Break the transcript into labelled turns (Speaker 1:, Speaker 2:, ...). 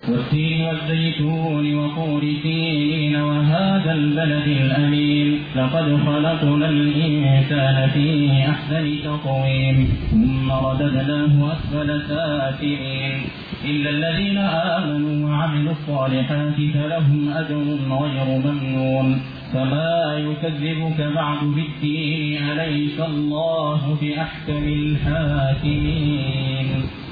Speaker 1: والتين والزيتون وطور سينين وهذا البلد الأمين لقد خلقنا الإنسان في أحسن تقويم ثم رددناه أسفل سافلين إلا الذين آمنوا وعملوا الصالحات فلهم أجر غير ممنون فما يكذبك بعد بالدين أليس الله بأحكم الحاكمين.